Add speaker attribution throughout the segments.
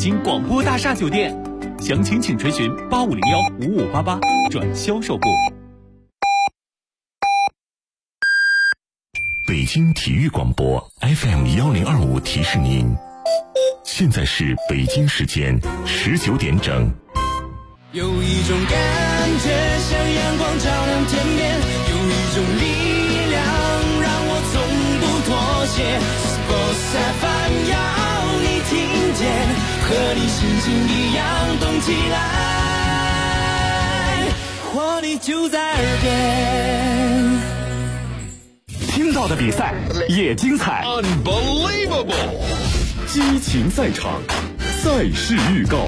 Speaker 1: 京广播大厦酒店，详情请垂询85015588转销售部。
Speaker 2: 北京体育广播 FM1025提示您，现在是北京时间19点整。
Speaker 3: 有一种感觉像阳光照亮天边，有一种力量让我从不妥协。Sports FM 要你听见，和你心情一样动起来，活力就在耳边。
Speaker 1: 听到的比赛也精彩
Speaker 4: Unbelievable
Speaker 2: 激情赛场，赛事预告。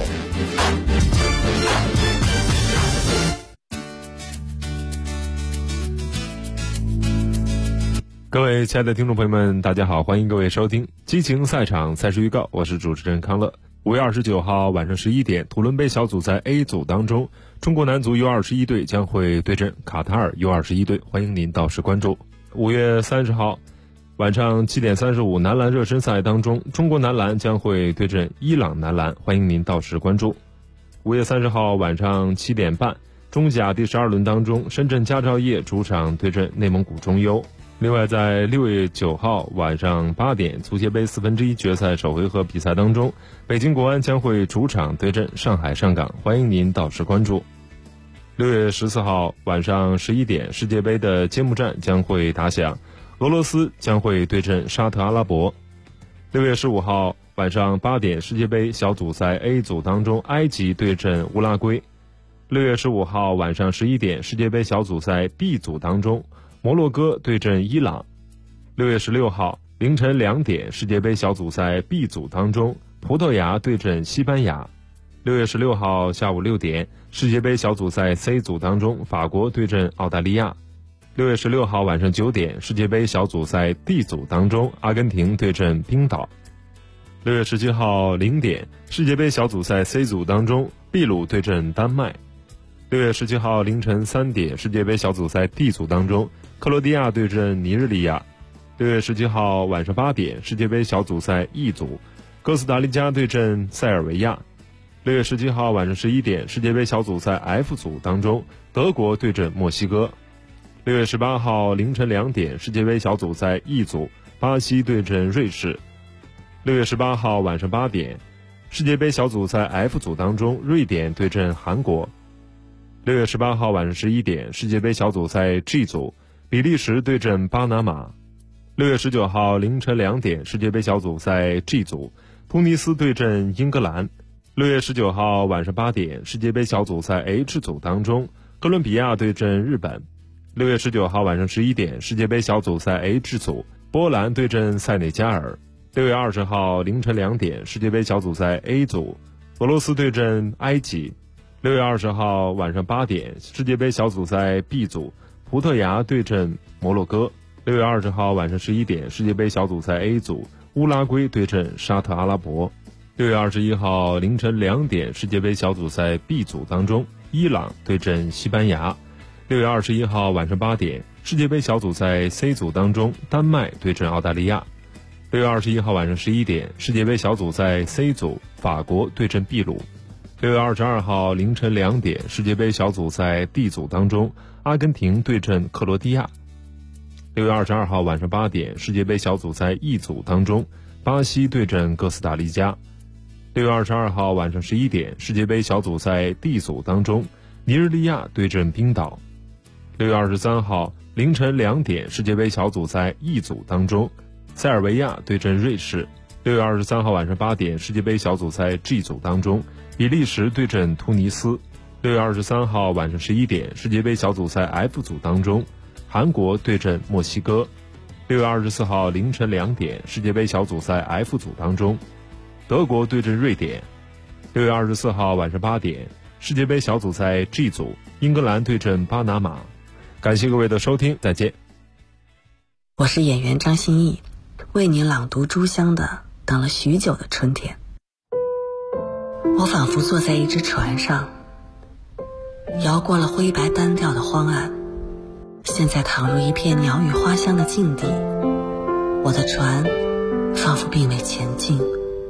Speaker 5: 各位亲爱的听众朋友们，大家好，欢迎各位收听激情赛场赛事预告，我是主持人康乐。5月29号晚上11点，土伦杯小组赛 A 组当中，中国男足 U21 队将会对阵卡塔尔 U21 队，欢迎您到时关注。5月30号晚上7点35，男篮热身赛当中，中国男篮将会对阵伊朗男篮，欢迎您到时关注。5月30号晚上7点半，中甲第12轮当中，深圳佳兆业主场对阵内蒙古中优。另外在6月9号晚上8点，足协杯1/4决赛首回合比赛当中，北京国安将会主场对阵上海上港，欢迎您到时关注。6月14号晚上11点，世界杯的揭幕战将会打响，俄罗斯将会对阵沙特阿拉伯。6月15号晚上8点，世界杯小组赛 A 组当中，埃及对阵乌拉圭。6月15号晚上11点，世界杯小组赛 B 组当中，摩洛哥对阵伊朗。6月16号凌晨2点，世界杯小组赛 B 组当中，葡萄牙对阵西班牙。6月16号下午6点，世界杯小组赛 C 组当中，法国对阵澳大利亚。6月16号晚上9点，世界杯小组赛 D 组当中，阿根廷对阵冰岛。6月17号0点，世界杯小组赛 C 组当中，秘鲁对阵丹麦。6月17号凌晨3点，世界杯小组赛 D 组当中，克罗地亚对阵尼日利亚。6月17号晚上8点，世界杯小组赛 E 组，哥斯达黎加对阵塞尔维亚。6月17号晚上11点，世界杯小组赛 F 组当中，德国对阵墨西哥。6月18号凌晨2点，世界杯小组赛 E 组，巴西对阵瑞士。6月18号晚上8点，世界杯小组赛 F 组当中，瑞典对阵韩国。6月18号晚上11点，世界杯小组赛 G 组，比利时对阵巴拿马。6月19号凌晨2点，世界杯小组赛 G 组，突尼斯对阵英格兰。6月19号晚上8点，世界杯小组赛 H 组当中，哥伦比亚对阵日本。6月19号晚上11点，世界杯小组赛 H 组，波兰对阵塞内加尔。6月20号凌晨2点，世界杯小组赛 A 组，俄罗斯对阵埃及。6月20号晚上8点，世界杯小组赛 B 组，葡萄牙对阵摩洛哥。6月20号晚上11点，世界杯小组赛 A 组，乌拉圭对阵沙特阿拉伯。6月21号凌晨2点，世界杯小组赛 B 组当中，伊朗对阵西班牙。6月21号晚上8点，世界杯小组赛 C 组当中，丹麦对阵澳大利亚。6月21号晚上11点，世界杯小组赛 C 组，法国对阵秘鲁。6月22号凌晨2点，世界杯小组赛 D 组当中，阿根廷对阵克罗地亚。6月22号晚上8点，世界杯小组赛 E 组当中，巴西对阵哥斯达黎加。6月22号晚上11点，世界杯小组赛 D 组当中，尼日利亚对阵冰岛。6月23号凌晨2点，世界杯小组赛 E 组当中，塞尔维亚对阵瑞士。6月23号晚上8点，世界杯小组赛 G 组当中，比利时对阵突尼斯。6月23号晚上11点，世界杯小组赛 F 组当中，韩国对阵墨西哥。6月24号凌晨2点，世界杯小组赛 F 组当中，德国对阵瑞典。6月24号晚上8点，世界杯小组赛 G 组，英格兰对阵巴拿马。感谢各位的收听，再见。
Speaker 6: 我是演员张歆艺，为您朗读朱湘的《等了许久的春天》。我仿佛坐在一只船上，摇过了灰白单调的荒岸，现在躺入一片鸟语花香的境地。我的船仿佛并未前进，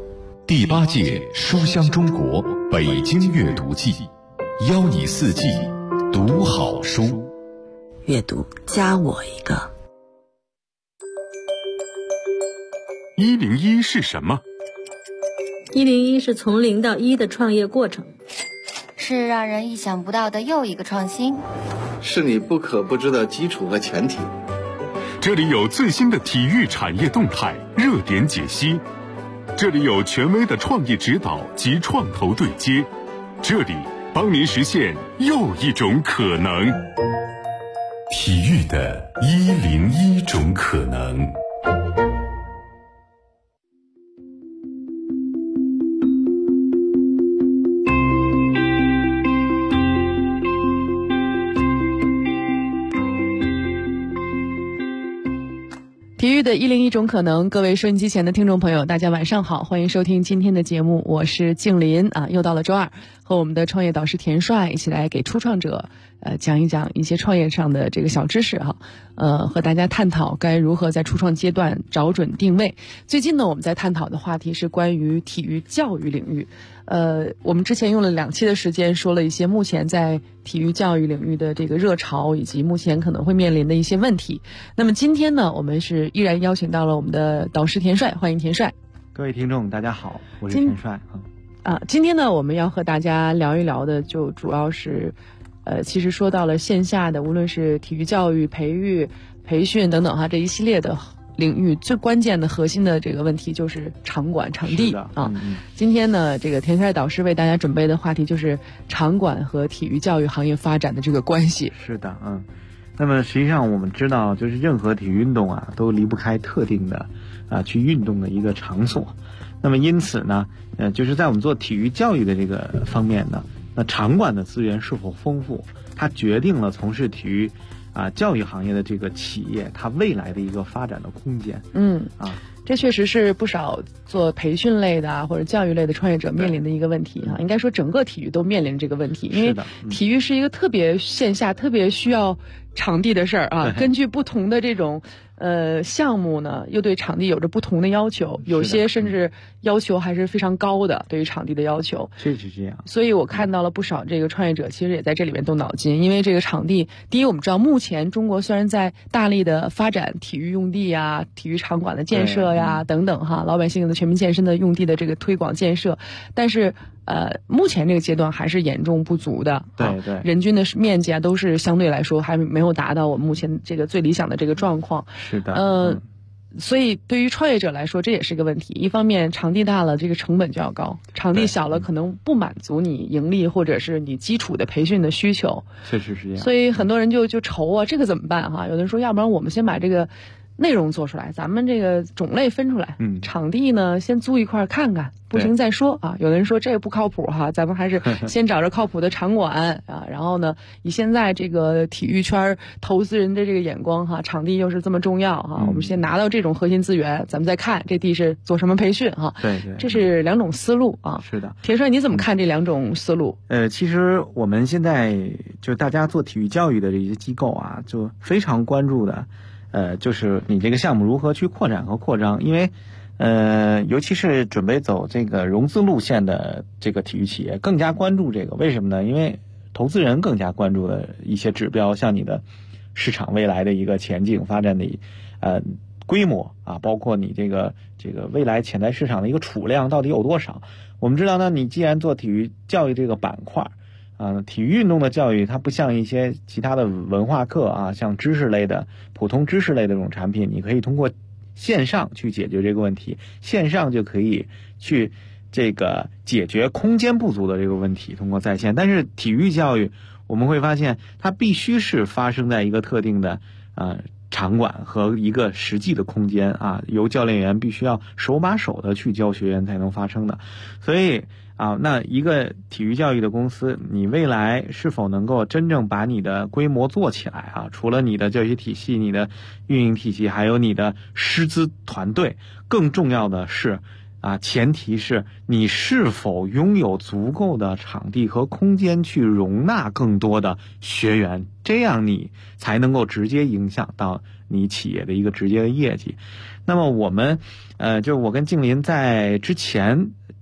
Speaker 2: 第8届书香中国北京阅读季，邀你4季读好书。
Speaker 6: 阅读加我一个。
Speaker 2: 101是什么
Speaker 4: ？101是从0到1的创业过程，
Speaker 7: 是让人意想不到的又一个创新，
Speaker 8: 是你不可不知的基础和前提。
Speaker 2: 这里有最新的体育产业动态热点解析，这里有权威的创业指导及创投对接，这里帮您实现又一种可能。体育的101种可能。
Speaker 9: 体育的101种可能，各位收音机前的听众朋友，大家晚上好，欢迎收听今天的节目，我是静林啊，又到了周二，和我们的创业导师田帅一起来给初创者讲一讲一些创业上的这个小知识哈，和大家探讨该如何在初创阶段找准定位。最近呢，我们在探讨的话题是关于体育教育领域。我们之前用了2期的时间说了一些目前在体育教育领域的这个热潮，以及目前可能会面临的一些问题。那么今天呢，我们是依然邀请到了我们的导师田帅，欢迎田帅。
Speaker 10: 各位听众大家好，我是田帅。
Speaker 9: 今天呢，我们要和大家聊一聊的就主要是其实说到了线下的，无论是体育教育、培育、培训等等哈，这一系列的领域最关键的核心的这个问题就是场馆场地啊。今天呢，这个田帅导师为大家准备的话题就是场馆和体育教育行业发展的这个关系。
Speaker 10: 是的，那么实际上我们知道，就是任何体育运动啊，都离不开特定的去运动的一个场所。那么因此呢，就是在我们做体育教育的这个方面呢，那场馆的资源是否丰富，它决定了从事体育教育行业的这个企业它未来的一个发展的空间。
Speaker 9: 这确实是不少做培训类的或者教育类的创业者面临的一个问题应该说整个体育都面临这个问题，因为体育是一个特别线下特别需要场地的事儿根据不同的这种项目呢，又对场地有着不同的要求，有些甚至要求还是非常高的，对于场地的要求。
Speaker 10: 确实这样。
Speaker 9: 所以我看到了不少这个创业者其实也在这里面动脑筋，因为这个场地，第一我们知道目前中国虽然在大力的发展体育用地啊、体育场馆的建设呀等等哈，老百姓的全民健身的用地的这个推广建设，但是目前这个阶段还是严重不足的。
Speaker 10: 对，
Speaker 9: 人均的面积都是相对来说还没有达到我们目前这个最理想的这个状况。
Speaker 10: 是的，
Speaker 9: 所以对于创业者来说，这也是个问题。一方面，场地大了，这个成本就要高；场地小了，可能不满足你盈利或者是你基础的培训的需求。
Speaker 10: 确实是这样。
Speaker 9: 所以很多人就愁这个怎么办哈？有的人说，要不然我们先把这个内容做出来，咱们这个种类分出来，场地呢先租一块看看，不行再说有的人说这个不靠谱哈，咱们还是先找着靠谱的场馆然后呢，以现在这个体育圈投资人的这个眼光哈，场地又是这么重要我们先拿到这种核心资源，咱们再看这地是做什么培训
Speaker 10: 对，
Speaker 9: 这是2种思路
Speaker 10: 是的。
Speaker 9: 田帅，你怎么看这2种思路？
Speaker 10: 其实我们现在就大家做体育教育的这些机构就非常关注的就是你这个项目如何去扩展和扩张，因为尤其是准备走这个融资路线的这个体育企业更加关注这个，为什么呢？因为投资人更加关注的一些指标，像你的市场未来的一个前景发展的规模包括你这个未来潜在市场的一个储量到底有多少。我们知道呢，你既然做体育教育这个板块体育运动的教育，它不像一些其他的文化课像知识类的普通知识类的这种产品，你可以通过线上去解决这个问题，线上就可以去这个解决空间不足的这个问题，通过在线。但是体育教育我们会发现，它必须是发生在一个特定的场馆和一个实际的空间由教练员必须要手把手的去教学员才能发生的。所以那一个体育教育的公司，你未来是否能够真正把你的规模做起来除了你的教学体系、你的运营体系，还有你的师资团队，更重要的是前提是你是否拥有足够的场地和空间去容纳更多的学员，这样你才能够直接影响到你企业的一个直接的业绩。那么我们就我跟静林在之前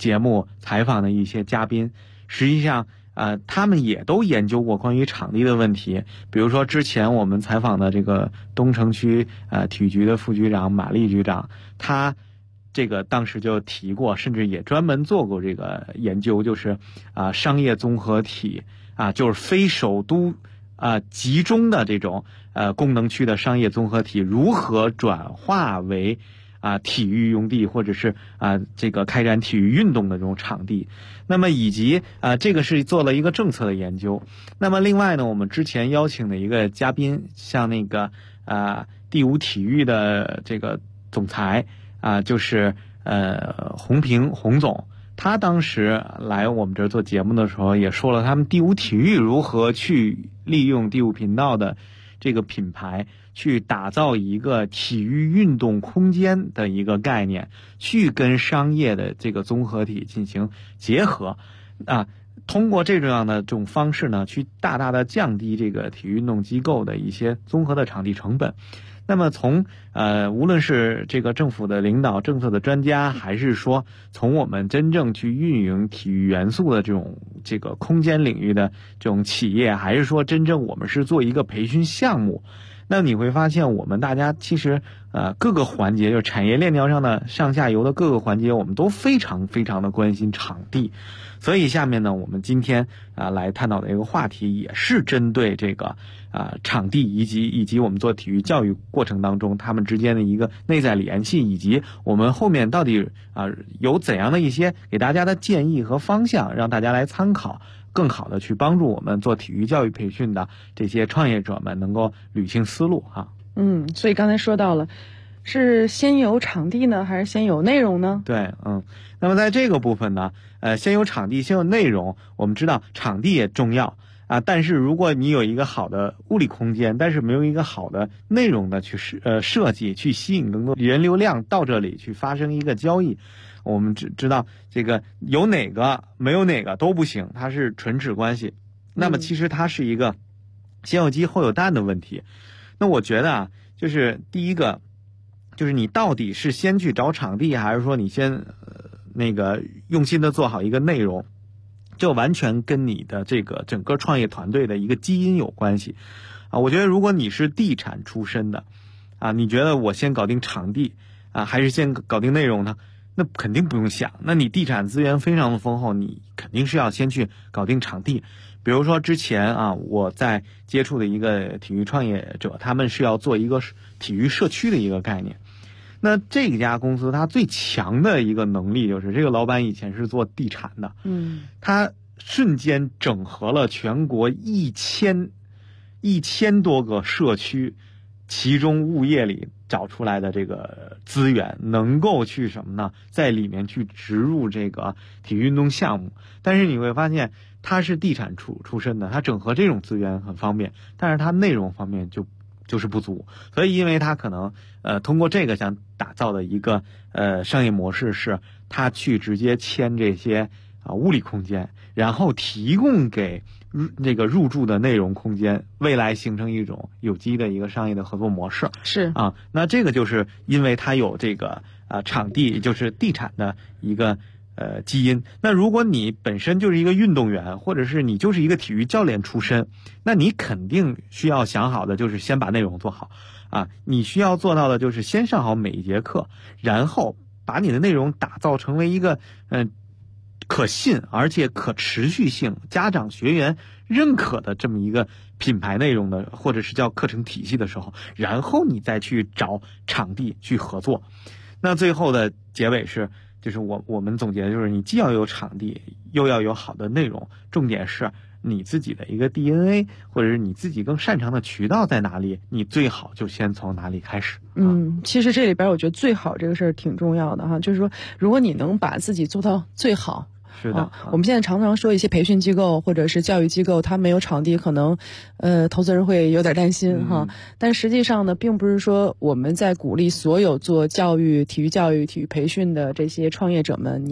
Speaker 10: 节目采访的一些嘉宾，实际上他们也都研究过关于场地的问题。比如说之前我们采访的这个东城区体育局的副局长马丽局长，他这个当时就提过，甚至也专门做过这个研究，就是商业综合体就是非首都集中的这种功能区的商业综合体如何转化为体育用地，或者是这个开展体育运动的这种场地。那么以及这个是做了一个政策的研究。那么另外呢，我们之前邀请的一个嘉宾，像那个第五体育的这个总裁就是洪平洪总，他当时来我们这儿做节目的时候也说了，他们第五体育如何去利用第五频道的这个品牌，去打造一个体育运动空间的一个概念，去跟商业的这个综合体进行结合通过这样的这种方式呢，去大大的降低这个体育运动机构的一些综合的场地成本。那么从无论是这个政府的领导、政策的专家，还是说从我们真正去运营体育元素的这个空间领域的这种企业，还是说真正我们是做一个培训项目，那你会发现我们大家其实各个环节，就是产业链条上的上下游的各个环节，我们都非常非常的关心场地。所以下面呢，我们今天来探讨的一个话题，也是针对这个场地以及我们做体育教育过程当中他们之间的一个内在联系，以及我们后面到底有怎样的一些给大家的建议和方向，让大家来参考，更好的去帮助我们做体育教育培训的这些创业者们能够捋清思路
Speaker 9: 所以刚才说到了，是先有场地呢，还是先有内容呢？
Speaker 10: 对，那么在这个部分呢，先有场地，先有内容。我们知道场地也重要但是如果你有一个好的物理空间，但是没有一个好的内容的去设计，去吸引更多人流量到这里去发生一个交易，我们知道这个有哪个没有哪个都不行，它是唇齿关系。那么其实它是一个先有鸡后有蛋的问题。那我觉得就是第一个，就是你到底是先去找场地，还是说你先用心的做好一个内容，这完全跟你的这个整个创业团队的一个基因有关系我觉得如果你是地产出身的你觉得我先搞定场地还是先搞定内容呢？那肯定不用想，那你地产资源非常的丰厚，你肯定是要先去搞定场地。比如说之前我在接触的一个体育创业者，他们是要做一个体育社区的一个概念。那这家公司它最强的一个能力就是，这个老板以前是做地产的，他瞬间整合了全国1000多个社区，其中物业里找出来的这个资源，能够去什么呢？在里面去植入这个体育运动项目。但是你会发现，他是地产出身的，他整合这种资源很方便，但是他内容方面就是不足。所以因为他可能通过这个想打造的一个商业模式，是他去直接签这些物理空间，然后提供给这个入驻的内容空间，未来形成一种有机的一个商业的合作模式。
Speaker 9: 是
Speaker 10: 那这个就是因为它有这个场地，就是地产的一个基因。那如果你本身就是一个运动员，或者是你就是一个体育教练出身，那你肯定需要想好的就是先把内容做好你需要做到的就是先上好每一节课，然后把你的内容打造成为一个可信而且可持续性、家长学员认可的这么一个品牌内容的，或者是叫课程体系的时候，然后你再去找场地去合作。那最后的结尾就是我们总结的就是，你既要有场地，又要有好的内容，重点是你自己的一个 DNA， 或者是你自己更擅长的渠道在哪里，你最好就先从哪里开始。
Speaker 9: 其实这里边我觉得最好这个事儿挺重要的就是说，如果你能把自己做到最好。
Speaker 10: 是的
Speaker 9: 我们现在常常说一些培训机构或者是教育机构，它没有场地，可能投资人会有点担心但实际上呢，并不是说我们在鼓励所有做教育、体育教育、体育培训的这些创业者们，你都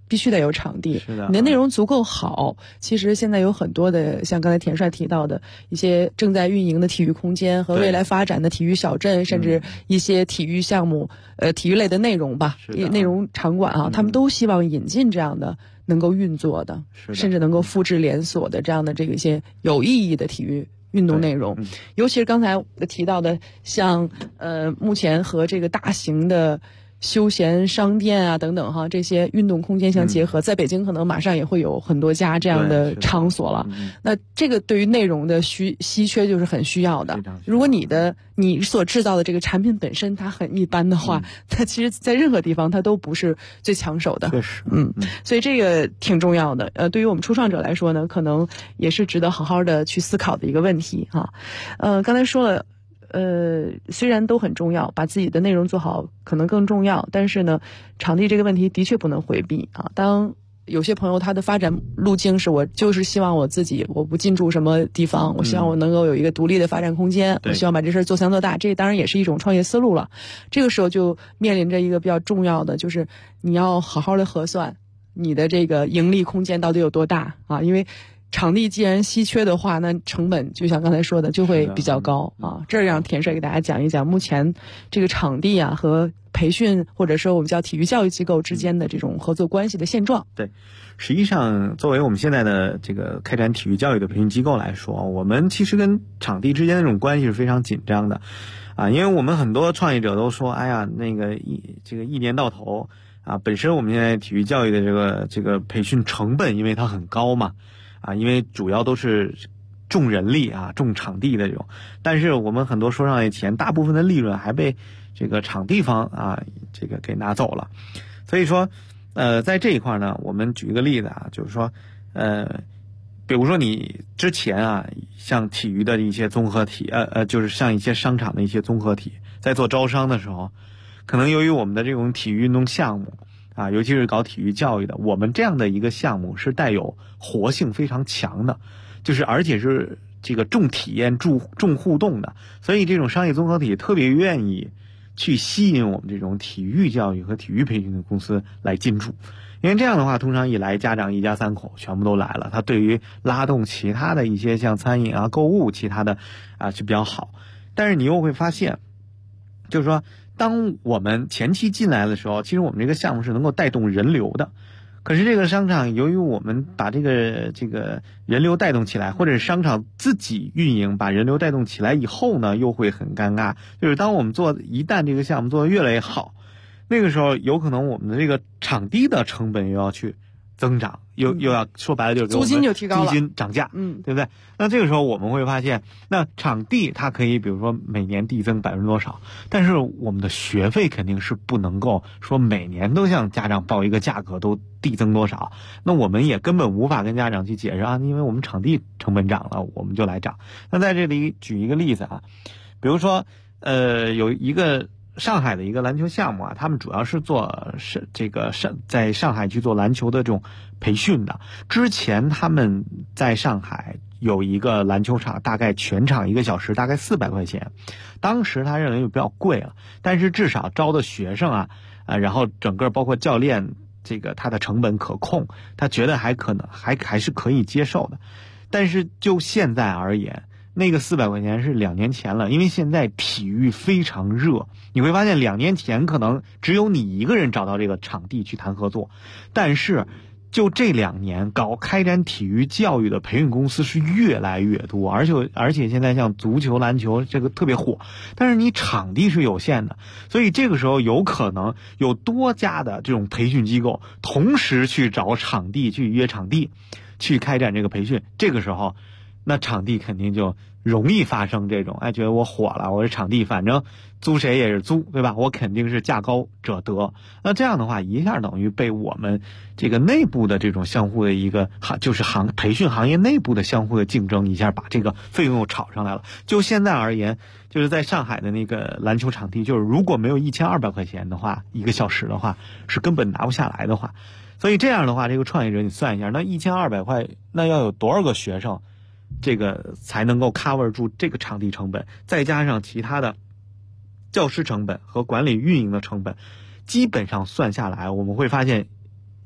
Speaker 9: 必须得有场地，
Speaker 10: 是的，
Speaker 9: 你的内容足够好。其实现在有很多的，像刚才田帅提到的一些正在运营的体育空间和未来发展的体育小镇，甚至一些体育项目，体育类的内容吧，内容场馆啊，他们都希望引进这样的能够运作的，甚至能够复制连锁的这样的这个一些有意义的体育运动内容。尤其是刚才提到的，像目前和这个大型的休闲商店啊等等哈，这些运动空间相结合，在北京可能马上也会有很多家这样的场所了。那这个对于内容的稀缺就是很需要的。如果你所制造的这个产品本身它很一般的话，它其实在任何地方它都不是最抢手的。
Speaker 10: 确实，
Speaker 9: 所以这个挺重要的。对于我们初创者来说呢，可能也是值得好好的去思考的一个问题哈。刚才说了。虽然都很重要，把自己的内容做好可能更重要，但是呢，场地这个问题的确不能回避啊。当有些朋友他的发展路径是我就是希望我不进驻什么地方，我希望我能够有一个独立的发展空间，我希望把这事做强做大，这当然也是一种创业思路了。这个时候就面临着一个比较重要的，就是你要好好的核算你的这个盈利空间到底有多大啊，因为场地既然稀缺的话，那成本就像刚才说的就会比较高啊。这让田帅给大家讲一讲目前这个场地啊和培训或者说我们叫体育教育机构之间的这种合作关系的现状。
Speaker 10: 对，实际上作为我们现在的这个开展体育教育的培训机构来说，我们其实跟场地之间的这种关系是非常紧张的啊，因为我们很多创业者都说，哎呀，这个一年到头啊，本身我们现在体育教育的这个培训成本，因为它很高嘛。啊，因为主要都是重人力啊、重场地的这种，但是我们很多说商业企业大部分的利润还被这个场地方啊这个给拿走了，所以说在这一块呢，我们举一个例子啊，就是说比如说你之前啊，像体育的一些综合体，就是像一些商场的一些综合体，在做招商的时候，可能由于我们的这种体育运动项目。啊，尤其是搞体育教育的，我们这样的一个项目是带有活性非常强的，就是而且是这个重体验、重互动的，所以这种商业综合体特别愿意去吸引我们这种体育教育和体育培训的公司来进驻，因为这样的话，通常一来家长一家三口全部都来了，它对于拉动其他的一些像餐饮啊、购物其他的啊是比较好，但是你又会发现，就是说。当我们前期进来的时候，其实我们这个项目是能够带动人流的，可是这个商场由于我们把这个人流带动起来，或者是商场自己运营把人流带动起来以后呢，又会很尴尬，就是当我们一旦这个项目做得越来越好，那个时候有可能我们的这个场地的成本又要去增长，又要说白了就是
Speaker 9: 租金就提高了，
Speaker 10: 租金涨价，对不对？那这个时候我们会发现，那场地它可以比如说每年递增多少，但是我们的学费肯定是不能够说每年都向家长报一个价格都递增多少，那我们也根本无法跟家长去解释啊，因为我们场地成本涨了，我们就来涨。那在这里举一个例子啊，比如说有一个上海的一个篮球项目啊，他们主要是在上海去做篮球的这种培训的。之前他们在上海有一个篮球场，大概全场1个小时大概400块钱，当时他认为就比较贵了，但是至少招的学生啊，然后整个包括教练这个他的成本可控，他觉得还是可以接受的。但是就现在而言，那个400块钱是2年前了，因为现在体育非常热，你会发现2年前可能只有你一个人找到这个场地去谈合作，但是就这2年开展体育教育的培训公司是越来越多，而且现在像足球、篮球这个特别火，但是你场地是有限的，所以这个时候有可能有多家的这种培训机构同时去找场地，去约场地，去开展这个培训，这个时候那场地肯定就容易发生这种，觉得我火了，我这场地反正租谁也是租，对吧？我肯定是价高者得。那这样的话，一下等于被我们这个内部的这种相互的一个就是培训行业内部的相互的竞争，一下把这个费用又炒上来了。就现在而言，就是在上海的那个篮球场地，就是如果没有1200块钱的话，1个小时的话，是根本拿不下来的话。所以这样的话，这个创业者你算一下，那1200块，那要有多少个学生？这个才能够 cover 住这个场地成本，再加上其他的教师成本和管理运营的成本，基本上算下来，我们会发现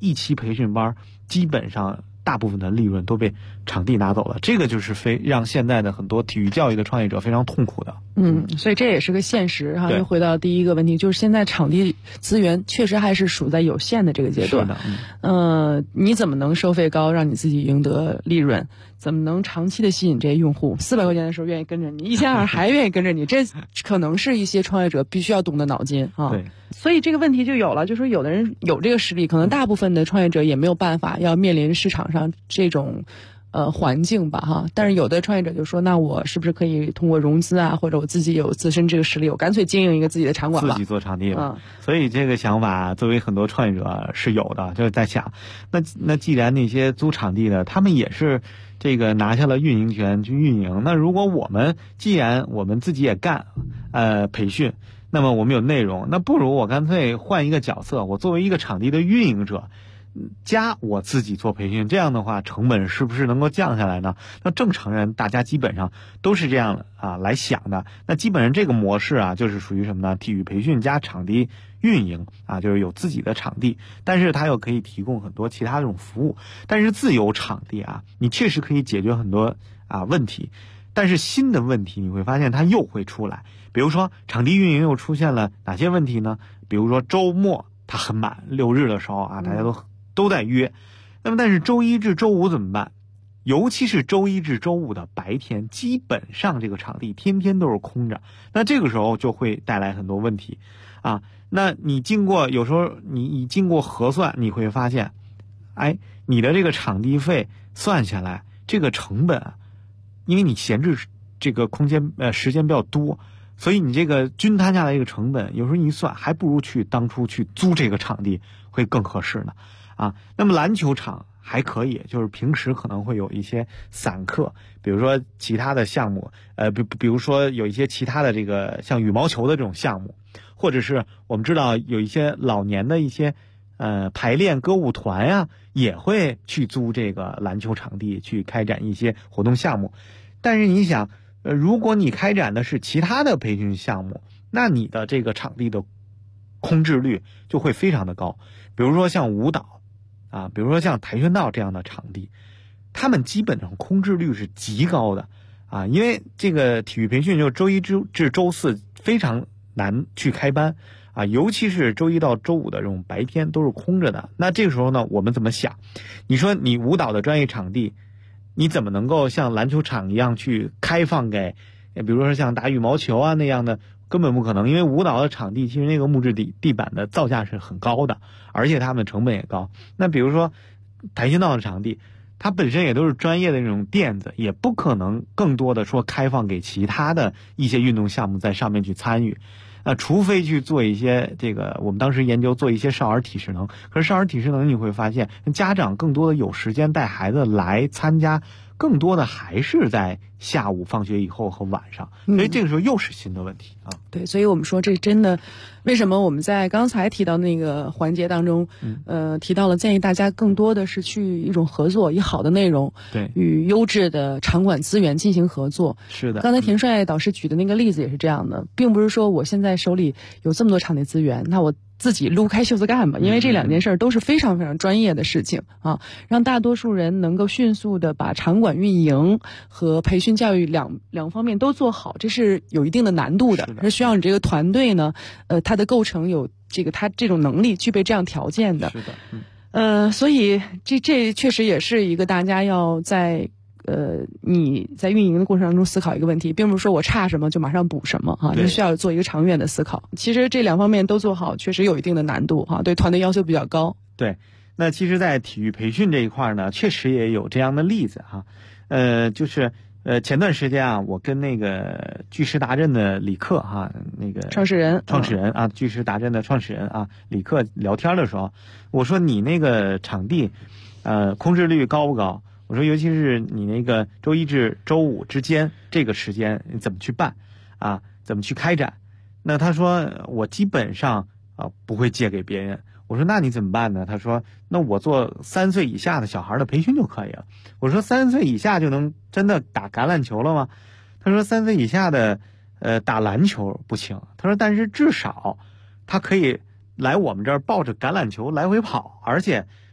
Speaker 10: 一期培训班基本上大部分的利润都被场地拿走了，这个就是让现在的很多体育教育的创业者非常痛苦的。
Speaker 9: 所以这也是个现实哈。又回到第一个问题，就是现在场地资源确实还是属在有限的这个阶段。
Speaker 10: 是的，
Speaker 9: 你怎么能收费高，让你自己赢得利润？怎么能长期的吸引这些用户？400块钱的时候愿意跟着你，1200还愿意跟着你，这可能是一些创业者必须要动的脑筋啊。
Speaker 10: 对，
Speaker 9: 所以这个问题就有了，就说有的人有这个实力，可能大部分的创业者也没有办法，要面临市场上这种环境吧哈。但是有的创业者就说，那我是不是可以通过融资啊，或者我自己有自身这个实力，我干脆经营一个自己的场馆吧，
Speaker 10: 自己做场地吧。所以这个想法作为很多创业者是有的，就是在想，那既然那些租场地的他们也是这个拿下了运营权去运营，那如果既然我们自己也干培训，那么我们有内容，那不如我干脆换一个角色，我作为一个场地的运营者加我自己做培训，这样的话成本是不是能够降下来呢？那正常人大家基本上都是这样来想的。那基本上这个模式就是属于什么呢？体育培训加场地运营就是有自己的场地，但是它又可以提供很多其他这种服务。但是自有场地你确实可以解决很多问题，但是新的问题你会发现它又会出来。比如说场地运营又出现了哪些问题呢？比如说周末它很满，6日的时候大家都在约，那么但是周一至周五怎么办？尤其是周一至周五的白天，基本上这个场地天天都是空着，那这个时候就会带来很多问题那你有时候你经过核算，你会发现你的这个场地费算下来，这个成本因为你闲置这个空间时间比较多，所以你这个均摊下来这个成本，有时候一算还不如当初去租这个场地会更合适呢那么篮球场还可以，就是平时可能会有一些散客，比如说其他的项目比如说有一些其他的这个像羽毛球的这种项目，或者是我们知道有一些老年的一些排练歌舞团也会去租这个篮球场地去开展一些活动项目。但是你想如果你开展的是其他的培训项目，那你的这个场地的空置率就会非常的高。比如说像舞蹈比如说像跆拳道这样的场地，他们基本上空置率是极高的因为这个体育培训就周一至周四非常难去开班尤其是周一到周五的这种白天都是空着的。那这个时候呢，我们怎么想？你说你舞蹈的专业场地，你怎么能够像篮球场一样去开放给比如说像打羽毛球那样的？根本不可能，因为舞蹈的场地其实那个木质地板的造价是很高的，而且他们成本也高。那比如说跆拳道的场地，它本身也都是专业的那种垫子，也不可能更多的说开放给其他的一些运动项目在上面去参与。除非去做一些这个，我们当时研究做一些少儿体适能，可是少儿体适能你会发现，家长更多的有时间带孩子来参加，更多的还是在下午放学以后和晚上，所以这个时候又是新的问题
Speaker 9: 对，所以我们说这真的，为什么我们在刚才提到那个环节当中，提到了建议大家更多的是去一种合作，以好的内容，
Speaker 10: 对，
Speaker 9: 与优质的场馆资源进行合作。
Speaker 10: 是的，
Speaker 9: 刚才田帅导师举的那个例子也是这样的，并不是说我现在手里有这么多场地资源，那我自己撸开袖子干吧，因为这两件事都是非常非常专业的事情让大多数人能够迅速的把场馆运营和培训教育两方面都做好，这是有一定的难度的，是需要你这个团队呢，它的构成有它这种能力具备这样条件的。
Speaker 10: 是的，
Speaker 9: 所以这确实也是一个大家要在你在运营的过程当中思考一个问题，并不是说我差什么就马上补什么你需要做一个长远的思考。其实这两方面都做好，确实有一定的难度对团队要求比较高。
Speaker 10: 对，那其实在体育培训这一块呢，确实也有这样的例子就是前段时间我跟那个巨石达阵的李克那个创始人巨石达阵的创始人李克聊天的时候，我说你那个场地空置率高不高？我说尤其是你那个周一至周五之间这个时间你怎么去办怎么去开展？那他说我基本上不会借给别人。我说那你怎么办呢？他说那我做3岁以下的小孩的培训就可以了。我说3岁以下就能真的打橄榄球了吗？他说3岁以下的打篮球不行。他说但是至少他可以来我们这儿抱着橄榄球来回跑，而且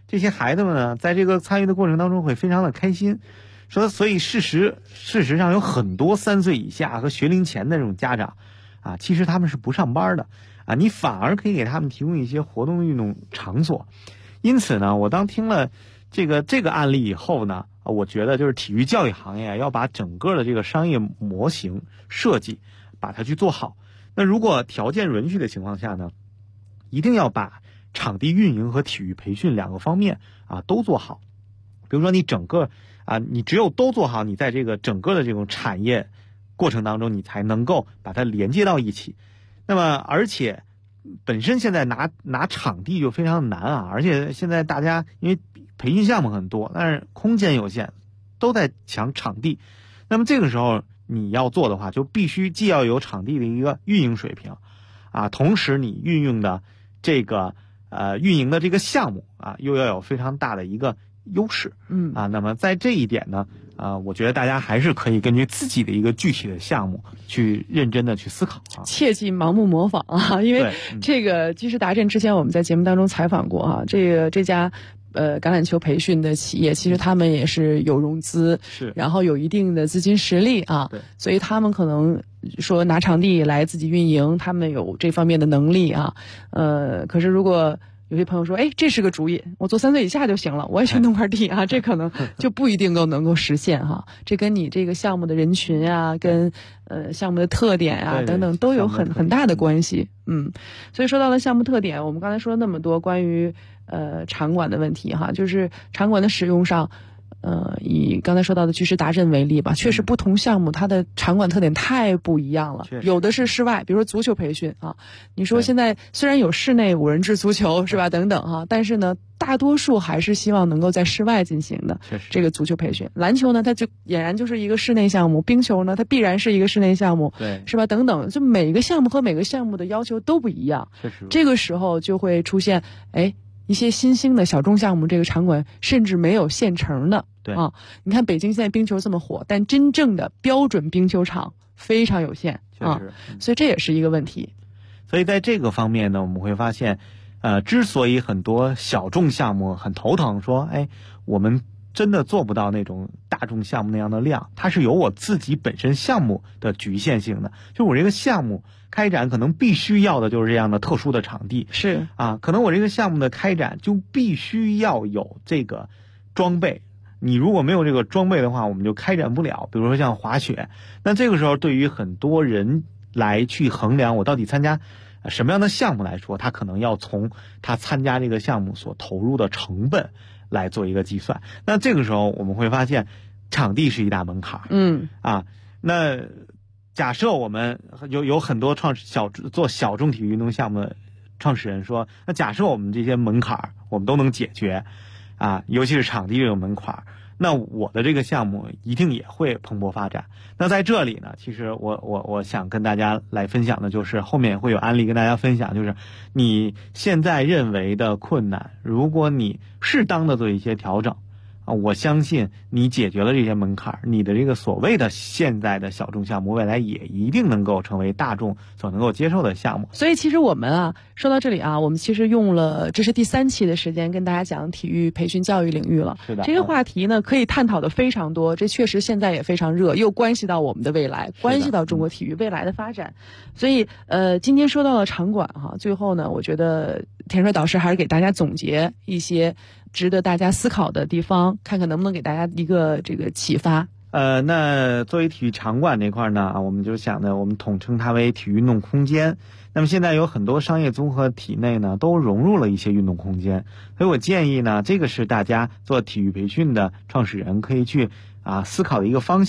Speaker 10: 这些孩子们呢，在这个参与的过程当中会非常的开心。说，所以事实上有很多3岁以下和学龄前的这种家长啊，其实他们是不上班的啊，你反而可以给他们提供一些活动运动场所。因此呢，我当听了这个案例以后呢，我觉得就是体育教育行业要把整个的这个商业模型设计把它去做好。那如果条件允许的情况下呢，一定要把场地运营和体育培训2个方面啊都做好。比如说你整个你只有都做好，你在这个整个的这种产业过程当中，你才能够把它连接到一起。那么而且本身现在拿场地就非常难啊，而且现在大家因为培训项目很多，但是空间有限，都在抢场地。那么这个时候你要做的话，就必须既要有场地的一个运营水平啊，同时你运用的这个运营的这个项目啊，又要有非常大的一个优势。那么在这一点呢，我觉得大家还是可以根据自己的一个具体的项目去认真的去思考啊，
Speaker 9: 切忌盲目模仿啊，因为这个居士达阵之前我们在节目当中采访过啊，这家橄榄球培训的企业，其实他们也是有融资，
Speaker 10: 是，
Speaker 9: 然后有一定的资金实力啊，
Speaker 10: 对，
Speaker 9: 所以他们可能说拿场地来自己运营，他们有这方面的能力啊，可是如果有些朋友说，这是个主意，我做3岁以下就行了，我也去弄块地啊，这可能就不一定能够实现哈。这跟你这个项目的人群啊，跟项目的特点啊等等都有很大的关系。所以说到了项目特点，我们刚才说了那么多关于场馆的问题哈，就是场馆的使用上。以刚才说到的居士达阵为例吧，确实不同项目它的场馆特点太不一样了。有的是室外，比如说足球培训啊，你说现在虽然有室内5人制足球是吧等等哈，但是呢，大多数还是希望能够在室外进行的这个足球培训。篮球呢，它就俨然就是一个室内项目；冰球呢，它必然是一个室内项目，
Speaker 10: 对，
Speaker 9: 是吧？等等，就每个项目和每个项目的要求都不一样。
Speaker 10: 确实，
Speaker 9: 这个时候就会出现一些新兴的小众项目，这个场馆甚至没有现成的。
Speaker 10: 对
Speaker 9: 啊，你看北京现在冰球这么火，但真正的标准冰球场非常有限啊，所以这也是一个问题。
Speaker 10: 所以在这个方面呢，我们会发现，之所以很多小众项目很头疼，说，我们真的做不到那种大众项目那样的量，它是有我自己本身项目的局限性的。就我这个项目开展可能必须要的就是这样的特殊的场地，
Speaker 9: 是啊，
Speaker 10: 可能我这个项目的开展就必须要有这个装备。你如果没有这个装备的话，我们就开展不了。比如说像滑雪，那这个时候对于很多人来去衡量我到底参加什么样的项目来说，他可能要从他参加这个项目所投入的成本来做一个计算。那这个时候我们会发现，场地是一大门槛。那假设我们有很多做小众体育运动项目的创始人说，那假设我们这些门槛我们都能解决。尤其是场地这个门槛，那我的这个项目一定也会蓬勃发展。那在这里呢，其实我想跟大家来分享的就是后面会有案例跟大家分享，就是你现在认为的困难，如果你适当的做一些调整，我相信你解决了这些门槛，你的这个所谓的现在的小众项目，未来也一定能够成为大众所能够接受的项目。
Speaker 9: 所以其实我们说到这里我们其实用了这是第3期的时间跟大家讲体育培训教育领域了。
Speaker 10: 是的，
Speaker 9: 这个话题呢可以探讨的非常多，这确实现在也非常热，又关系到我们的未来，关系到中国体育未来的发展。所以今天说到了场馆最后呢，我觉得田帅导师还是给大家总结一些值得大家思考的地方，看看能不能给大家一个这个启发。
Speaker 10: 那作为体育场馆这块呢，我们就想的，我们统称它为体育运动空间。那么现在有很多商业综合体内呢，都融入了一些运动空间，所以我建议呢，这个是大家做体育培训的创始人可以去思考的一个方向。